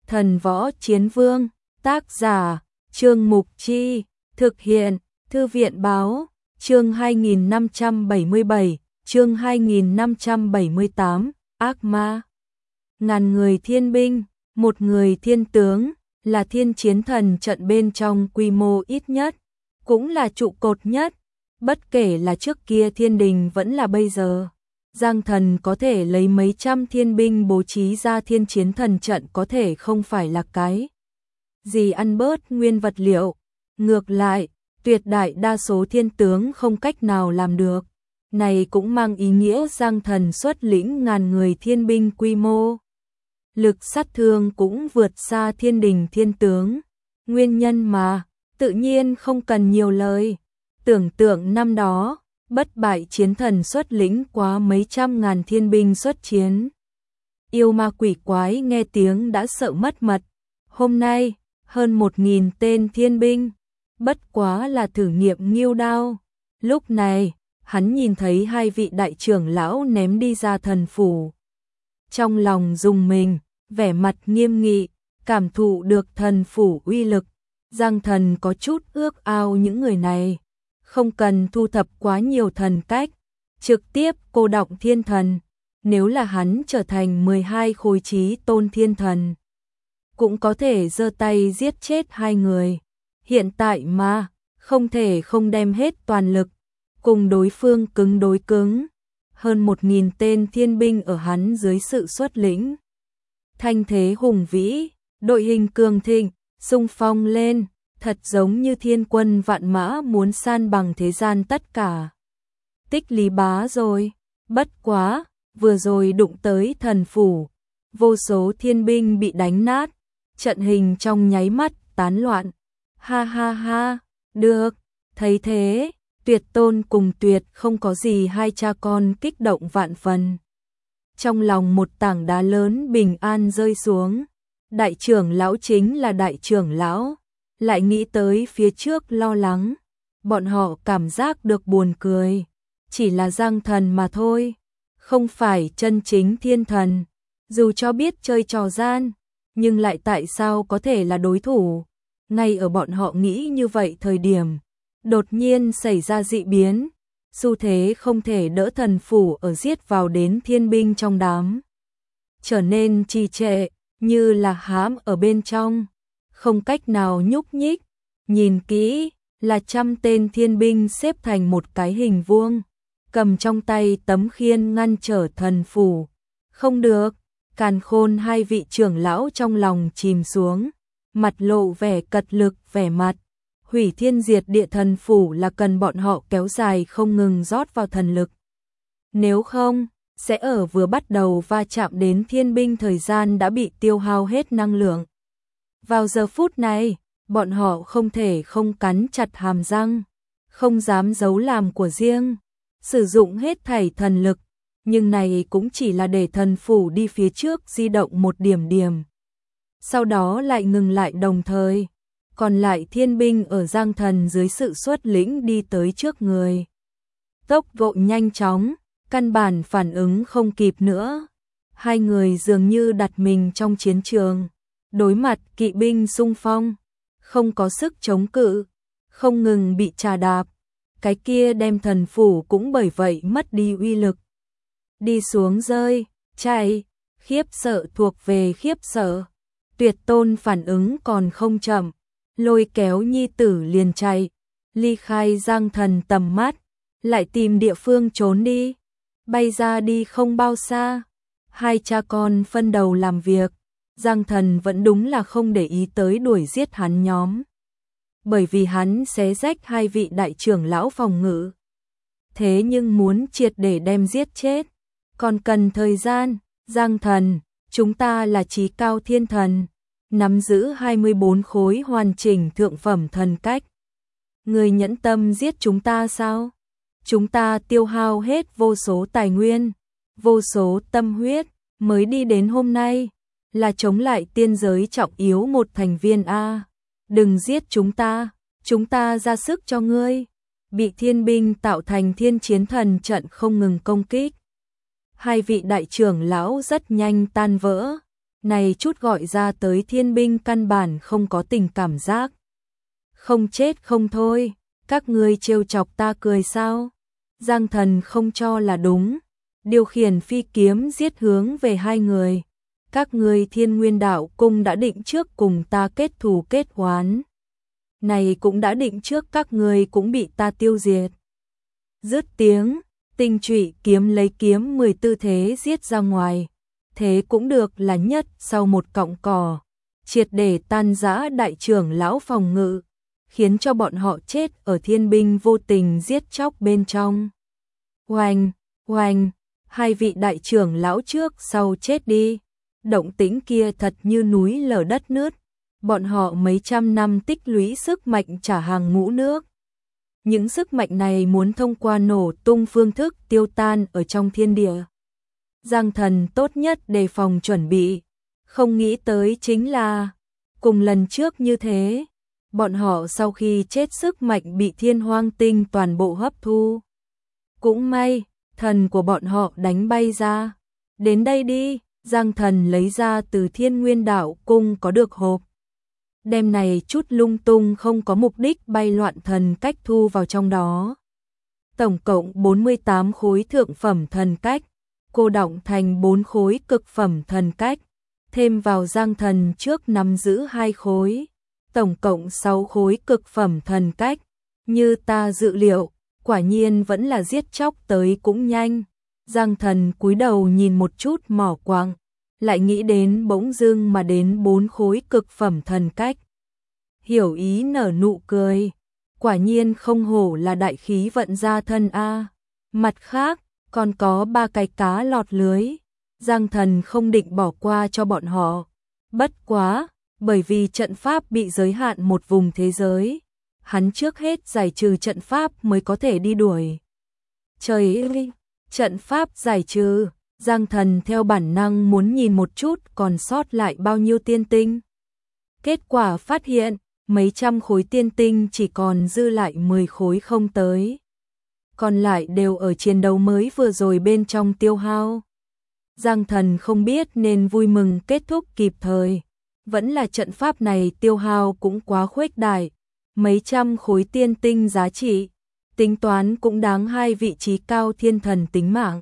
Thần Võ Chiến Vương, tác giả, Trương Mục Chi, thực hiện, Thư viện Báo, chương 2577, chương 2578, Ác Ma. Ngàn người thiên binh, một người thiên tướng, là thiên chiến thần trận bên trong quy mô ít nhất, cũng là trụ cột nhất, bất kể là trước kia thiên đình vẫn là bây giờ. Giang Thần có thể lấy mấy trăm thiên binh bố trí ra thiên chiến thần trận có thể không phải là cái gì ăn bớt nguyên vật liệu, ngược lại, tuyệt đại đa số thiên tướng không cách nào làm được. Này cũng mang ý nghĩa Giang Thần xuất lĩnh ngàn người thiên binh quy mô. Lực sát thương cũng vượt xa thiên đình thiên tướng. Nguyên nhân mà, tự nhiên không cần nhiều lời. Tưởng tượng năm đó, bất bại chiến thần xuất lĩnh quá mấy trăm ngàn thiên binh xuất chiến. Yêu ma quỷ quái nghe tiếng đã sợ mất mật. Hôm nay, hơn 1000 tên thiên binh, bất quá là thử nghiệm nghêu đao. Lúc này, hắn nhìn thấy hai vị đại trưởng lão ném đi ra thần phủ. Trong lòng rùng mình, vẻ mặt nghiêm nghị, cảm thụ được thần phủ uy lực. Giang Thần có chút ước ao những người này. Không cần thu thập quá nhiều thần cách, trực tiếp cô động thiên thần. Nếu là hắn trở thành 12 khối chí tôn thiên thần, cũng có thể giơ tay giết chết hai người. Hiện tại mà, không thể không đem hết toàn lực, cùng đối phương cứng đối cứng. Hơn 1000 tên thiên binh ở hắn dưới sự xuất lĩnh. Thanh thế hùng vĩ, đội hình cường thịnh, xung phong lên, thật giống như thiên quân vạn mã muốn san bằng thế gian tất cả. Tích Lý Bá rồi, bất quá, vừa rồi đụng tới thần phủ, vô số thiên binh bị đánh nát, trận hình trong nháy mắt tán loạn. Ha ha ha, được, thấy thế, Tuyệt Tôn cùng Tuyệt không có gì hai cha con kích động vạn phần. Trong lòng một tảng đá lớn bình an rơi xuống. Đại trưởng lão chính là đại trưởng lão, lại nghĩ tới phía trước lo lắng. Bọn họ cảm giác được buồn cười. Chỉ là Giang Thần mà thôi, không phải chân chính thiên thần. Dù cho biết chơi trò gian, nhưng lại tại sao có thể là đối thủ. Ngay ở bọn họ nghĩ như vậy thời điểm, đột nhiên xảy ra dị biến. Xu thế không thể đỡ thần phủ ở giết vào đến thiên binh trong đám. Trở nên trì trệ, như là hãm ở bên trong, không cách nào nhúc nhích. Nhìn kỹ, là trăm tên thiên binh xếp thành một cái hình vuông, cầm trong tay tấm khiên ngăn trở thần phủ. Không được, Càn Khôn hai vị trưởng lão trong lòng chìm xuống, mặt lộ vẻ cật lực vẻ mặt. Hủy thiên diệt địa thần phủ là cần bọn họ kéo dài không ngừng rót vào thần lực. Nếu không, sẽ ở vừa bắt đầu va chạm đến thiên binh thời gian đã bị tiêu hao hết năng lượng. Vào giờ phút này, bọn họ không thể không cắn chặt hàm răng, không dám giấu làm của riêng, sử dụng hết thảy thần lực, nhưng này cũng chỉ là để thần phủ đi phía trước di động một điểm điểm. Sau đó lại ngừng lại đồng thời. Còn lại thiên binh ở Giang Thần dưới sự xuất lĩnh đi tới trước người. Tốc độ nhanh chóng, căn bản phản ứng không kịp nữa. Hai người dường như đặt mình trong chiến trường, đối mặt kỵ binh xung phong, không có sức chống cự, không ngừng bị trà đạp. Cái kia đem thần phủ cũng bởi vậy mất đi uy lực. Đi xuống rơi, chạy, khiếp sợ thuộc về khiếp sợ. Tuyệt Tôn phản ứng còn không chậm. Lôi kéo nhi tử liền chạy, ly khai Giang Thần tầm mắt, lại tìm địa phương trốn đi, bay ra đi không bao xa. Hai cha con phân đầu làm việc, Giang Thần vẫn đúng là không để ý tới đuổi giết hắn nhóm. Bởi vì hắn xé rách hai vị đại trưởng lão phòng ngự. Thế nhưng muốn triệt để đem giết chết, còn cần thời gian. Giang Thần, chúng ta là chí cao thiên thần, nắm giữ 24 khối hoàn chỉnh thượng phẩm thần cách. Người nhẫn tâm giết chúng ta sao? Chúng ta tiêu hao hết vô số tài nguyên, vô số tâm huyết, mới đi đến hôm nay, là chống lại tiên giới trọng yếu một thành viên A. Đừng giết chúng ta ra sức cho ngươi. Bị thiên binh tạo thành thiên chiến thần trận không ngừng công kích. Hai vị đại trưởng lão rất nhanh tan vỡ. Này chút gọi ra tới thiên binh căn bản không có tình cảm giác. Không chết không thôi, các ngươi trêu chọc ta cười sao? Giang Thần không cho là đúng, điều khiển phi kiếm giết hướng về hai người. Các ngươi Thiên Nguyên Đạo Cung đã định trước cùng ta kết thù kết oán. Này cũng đã định trước các ngươi cũng bị ta tiêu diệt. Dứt tiếng, Tinh Trụy kiếm lấy kiếm 10 tư thế giết ra ngoài. Thế cũng được là nhất sau một cọng cỏ, triệt để tan rã đại trưởng lão phòng ngự, khiến cho bọn họ chết ở thiên binh vô tình giết chóc bên trong. Oanh, oanh, hai vị đại trưởng lão trước sau chết đi. Động tĩnh kia thật như núi lở đất nứt. Bọn họ mấy trăm năm tích lũy sức mạnh trả hàng ngũ nước. Những sức mạnh này muốn thông qua nổ tung phương thức tiêu tan ở trong thiên địa. Giang Thần tốt nhất đề phòng chuẩn bị, không nghĩ tới chính là cùng lần trước như thế, bọn họ sau khi chết sức mạnh bị Thiên Hoang Tinh toàn bộ hấp thu. Cũng may, thần của bọn họ đánh bay ra. Đến đây đi, Giang Thần lấy ra từ Thiên Nguyên Đạo Cung có được hộp. Đem này chút lung tung không có mục đích bay loạn thần cách thu vào trong đó. Tổng cộng 48 khối thượng phẩm thần cách, cô đọng thành 4 khối cực phẩm thần cách, thêm vào Giang Thần trước nắm giữ 2 khối, tổng cộng 6 khối cực phẩm thần cách. Như ta dự liệu, quả nhiên vẫn là giết chóc tới cũng nhanh. Giang Thần cúi đầu nhìn một chút mỏ quặng, lại nghĩ đến bỗng dưng mà đến 4 khối cực phẩm thần cách. Hiểu ý nở nụ cười, quả nhiên không hổ là đại khí vận gia thân a. Mặt khác, còn có 3 cái cá lọt lưới. Giang Thần không định bỏ qua cho bọn họ. Bất quá, bởi vì trận pháp bị giới hạn một vùng thế giới, hắn trước hết giải trừ trận pháp mới có thể đi đuổi. Trời ơi, trận pháp giải trừ, Giang Thần theo bản năng muốn nhìn một chút còn sót lại bao nhiêu tiên tinh. Kết quả phát hiện, mấy trăm khối tiên tinh chỉ còn dư lại 10 khối không tới. Còn lại đều ở chiến đấu mới vừa rồi bên trong tiêu hao. Giang Thần không biết nên vui mừng kết thúc kịp thời. Vẫn là trận pháp này tiêu hao cũng quá khuếch đại. Mấy trăm khối tiên tinh giá trị, tính toán cũng đáng 2 vị trí cao thiên thần tính mạng.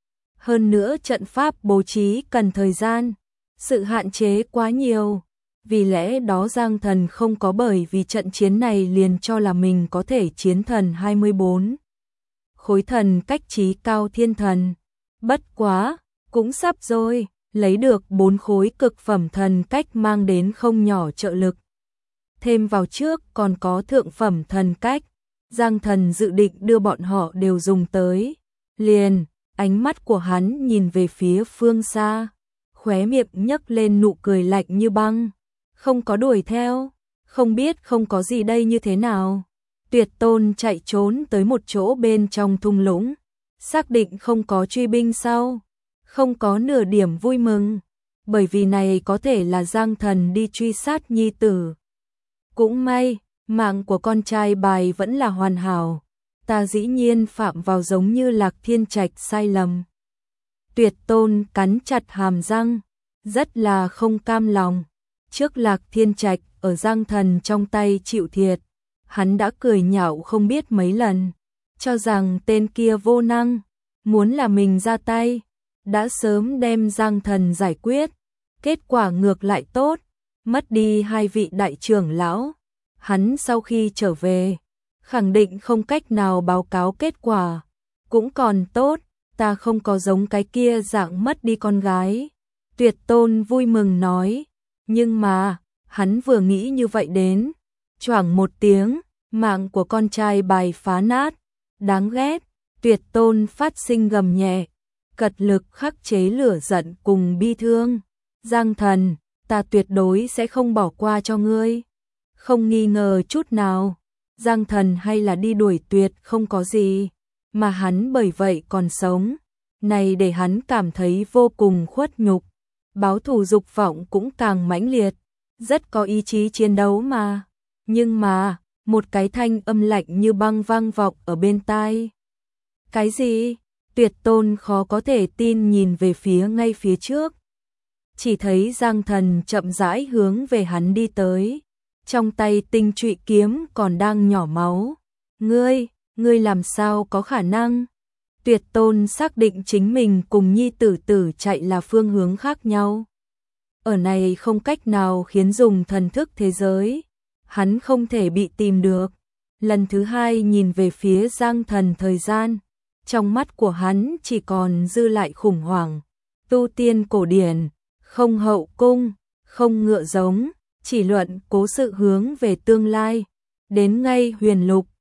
Hơn nữa trận pháp bố trí cần thời gian, sự hạn chế quá nhiều. Vì lẽ đó Giang Thần không có bởi vì trận chiến này liền cho là mình có thể chiến thần 24 khối thần cách trí cao thiên thần. Bất quá, cũng sắp rồi, lấy được 4 khối cực phẩm thần cách mang đến không nhỏ trợ lực. Thêm vào trước còn có thượng phẩm thần cách, Giang Thần dự định đưa bọn họ đều dùng tới. Liền, ánh mắt của hắn nhìn về phía phương xa, khóe miệng nhấc lên nụ cười lạnh như băng. Không có đuổi theo, không biết không có gì đây như thế nào. Tuyệt Tôn chạy trốn tới một chỗ bên trong thung lũng, xác định không có truy binh sau, không có nửa điểm vui mừng, bởi vì này có thể là Giang Thần đi truy sát nhi tử. Cũng may, mạng của con trai Bài vẫn là hoàn hảo, ta dĩ nhiên phạm vào giống như Lạc Thiên Trạch sai lầm. Tuyệt Tôn cắn chặt hàm răng, rất là không cam lòng. Trước Lạc Thiên Trạch ở Giang Thần trong tay chịu thiệt, hắn đã cười nhạo không biết mấy lần, cho rằng tên kia vô năng, muốn là mình ra tay, đã sớm đem Giang Thần giải quyết. Kết quả ngược lại tốt, mất đi 2 vị đại trưởng lão. Hắn sau khi trở về, khẳng định không cách nào báo cáo kết quả. Cũng còn tốt, ta không có giống cái kia dạng mất đi con gái. Tuyệt Tôn vui mừng nói. Nhưng mà, hắn vừa nghĩ như vậy đến, choảng một tiếng, mạng của con trai Bài phá nát. Đáng ghét, Tuyệt Tôn phát sinh gầm nhẹ, cật lực khắc chế lửa giận cùng bi thương. Giang Thần, ta tuyệt đối sẽ không bỏ qua cho ngươi. Không nghi ngờ chút nào, Giang Thần hay là đi đuổi Tuyệt không có gì, mà hắn bởi vậy còn sống. Này để hắn cảm thấy vô cùng khuất nhục. Báo thù dục vọng cũng càng mãnh liệt, rất có ý chí chiến đấu mà. Nhưng mà, một cái thanh âm lạnh như băng vang vọng ở bên tai. Cái gì? Tuyệt Tôn khó có thể tin nhìn về phía ngay phía trước. chỉ thấy Giang Thần chậm rãi hướng về hắn đi tới, trong tay tinh trụy kiếm còn đang nhỏ máu. Ngươi làm sao có khả năng? Tuyệt Tôn xác định chính mình cùng Nhi Tử Tử chạy là phương hướng khác nhau. Ở này không cách nào khiến dùng thần thức thế giới, hắn không thể bị tìm được. Lần thứ hai nhìn về phía Giang Thần thời gian, trong mắt của hắn chỉ còn dư lại khủng hoảng. Tu tiên cổ điển, không hậu cung, không ngựa giống, chỉ luận cố sự hướng về tương lai. Đến ngay huyền lục,